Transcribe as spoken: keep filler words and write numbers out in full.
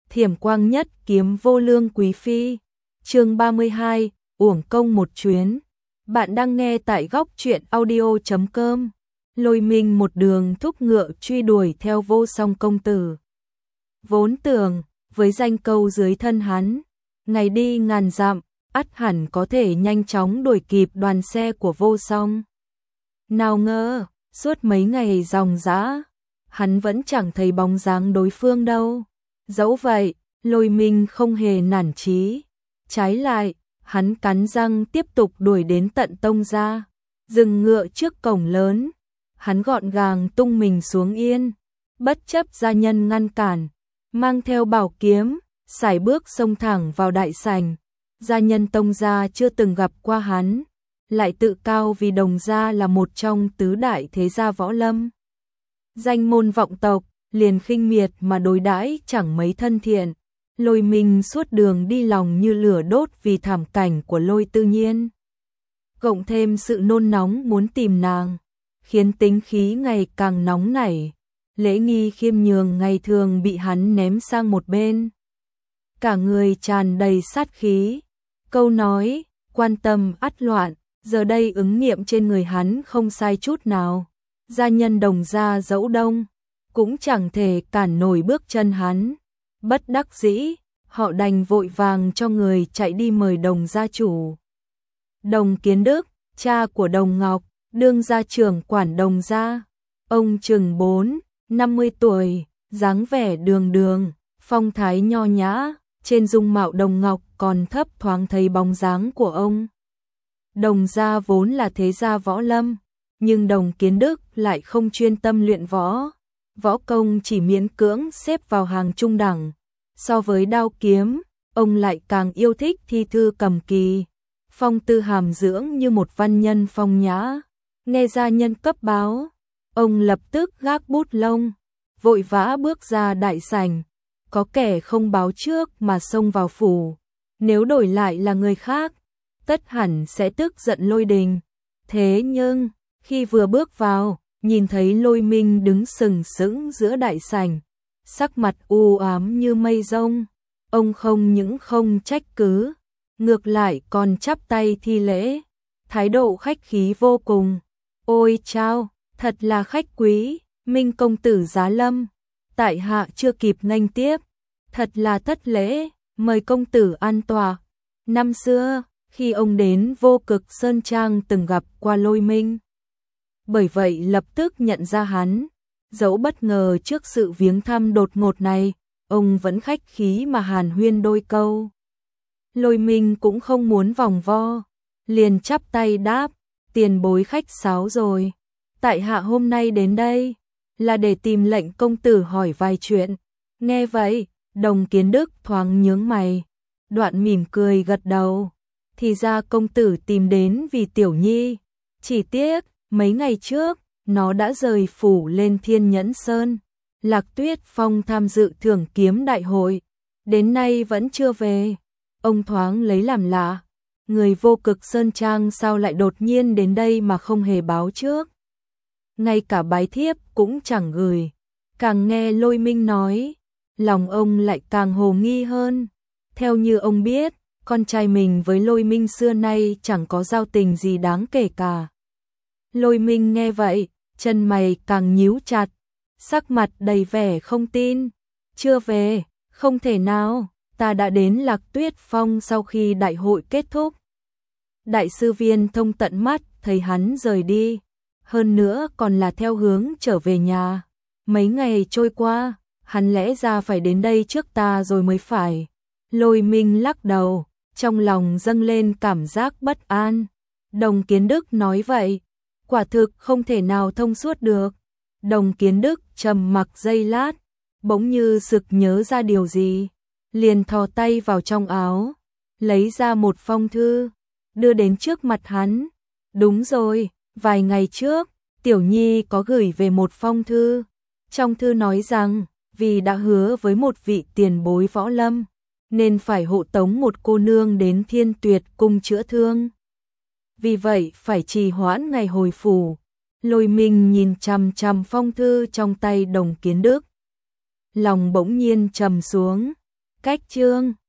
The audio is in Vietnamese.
Thiểm quang nhất kiếm vô lương quý phi. Chương ba mươi hai, uổng công một chuyến. Bạn đang nghe tại góc truyện audio chấm com. Lôi Minh một đường thúc ngựa truy đuổi theo Vô Song công tử. Vốn tưởng, với danh câu dưới thân hắn, ngày đi ngàn dặm, ắt hẳn có thể nhanh chóng đuổi kịp đoàn xe của Vô Song. Nào ngờ, suốt mấy ngày ròng rã, hắn vẫn chẳng thấy bóng dáng đối phương đâu. Dẫu vậy, Lôi Minh không hề nản chí. Trái lại, hắn cắn răng tiếp tục đuổi đến tận Tông gia. Dừng ngựa trước cổng lớn, hắn gọn gàng tung mình xuống yên, bất chấp gia nhân ngăn cản, mang theo bảo kiếm, sải bước xông thẳng vào đại sảnh. Gia nhân Tông gia chưa từng gặp qua hắn, lại tự cao vì Đồng gia là một trong tứ đại thế gia võ lâm. Danh môn vọng tộc, liền khinh miệt mà đối đãi chẳng mấy thân thiện. Lôi Minh suốt đường đi lòng như lửa đốt vì thảm cảnh của Lôi Tư Nhiên. Cộng thêm sự nôn nóng muốn tìm nàng, khiến tính khí ngày càng nóng nảy. Lễ nghi khiêm nhường ngày thường bị hắn ném sang một bên. Cả người tràn đầy sát khí. Câu nói, quan tâm ắt loạn, giờ đây ứng nghiệm trên người hắn không sai chút nào. Gia nhân Đồng gia dẫu đông, cũng chẳng thể cản nổi bước chân hắn. Bất đắc dĩ, họ đành vội vàng cho người chạy đi mời Đồng gia chủ. Đồng Kiến Đức, cha của Đồng Ngọc, đương gia trưởng quản Đồng gia. Ông chừng bốn, năm mươi tuổi, dáng vẻ đường đường, phong thái nho nhã, trên dung mạo Đồng Ngọc còn thấp thoáng thấy bóng dáng của ông. Đồng gia vốn là thế gia võ lâm, nhưng Đồng Kiến Đức lại không chuyên tâm luyện võ. Võ công chỉ miễn cưỡng xếp vào hàng trung đẳng. So với đao kiếm, ông lại càng yêu thích thi thư cầm kỳ. Phong tư hàm dưỡng như một văn nhân phong nhã. Nghe gia nhân cấp báo, ông lập tức gác bút lông, vội vã bước ra đại sảnh. Có kẻ không báo trước mà xông vào phủ, nếu đổi lại là người khác, tất hẳn sẽ tức giận lôi đình. Thế nhưng, khi vừa bước vào, nhìn thấy Lôi Minh đứng sừng sững giữa đại sảnh, sắc mặt u ám như mây rông, ông không những không trách cứ, ngược lại còn chắp tay thi lễ, thái độ khách khí vô cùng. Ôi chao, thật là khách quý, Minh công tử giá lâm, tại hạ chưa kịp nghênh tiếp, thật là thất lễ, mời công tử an tọa. Năm xưa, khi ông đến Vô Cực Sơn Trang từng gặp qua Lôi Minh, bởi vậy lập tức nhận ra hắn. Dẫu bất ngờ trước sự viếng thăm đột ngột này, ông vẫn khách khí mà hàn huyên đôi câu. Lôi Minh cũng không muốn vòng vo, liền chắp tay đáp, tiền bối khách sáo rồi. Tại hạ hôm nay đến đây, là để tìm lệnh công tử hỏi vài chuyện. Nghe vậy, Đồng Kiến Đức thoáng nhướng mày, đoạn mỉm cười gật đầu. Thì ra công tử tìm đến vì Tiểu Nhi, chỉ tiếc, mấy ngày trước, nó đã rời phủ lên Thiên Nhẫn Sơn, Lạc Tuyết Phong tham dự thưởng kiếm đại hội, đến nay vẫn chưa về. Ông thoáng lấy làm lạ, người Vô Cực Sơn Trang sao lại đột nhiên đến đây mà không hề báo trước. Ngay cả bái thiếp cũng chẳng gửi. Càng nghe Lôi Minh nói, lòng ông lại càng hồ nghi hơn. Theo như ông biết, con trai mình với Lôi Minh xưa nay chẳng có giao tình gì đáng kể cả. Lôi Minh nghe vậy, chân mày càng nhíu chặt, sắc mặt đầy vẻ không tin. Chưa về, không thể nào, ta đã đến Lạc Tuyết Phong sau khi đại hội kết thúc. Đại sư Viên Thông tận mắt thấy hắn rời đi, hơn nữa còn là theo hướng trở về nhà. Mấy ngày trôi qua, hắn lẽ ra phải đến đây trước ta rồi mới phải. Lôi Minh lắc đầu, trong lòng dâng lên cảm giác bất an. Đồng Kiến Đức nói vậy, quả thực không thể nào thông suốt được. Đồng Kiến Đức trầm mặc giây lát, bỗng như sực nhớ ra điều gì, liền thò tay vào trong áo, lấy ra một phong thư, đưa đến trước mặt hắn. Đúng rồi, vài ngày trước, Tiểu Nhi có gửi về một phong thư. Trong thư nói rằng, vì đã hứa với một vị tiền bối võ lâm, nên phải hộ tống một cô nương đến Thiên Tuyệt cung chữa thương. Vì vậy phải trì hoãn ngày hồi phủ. Lôi Minh nhìn chằm chằm phong thư trong tay Đồng Kiến Đức, lòng bỗng nhiên trầm xuống, Cách chương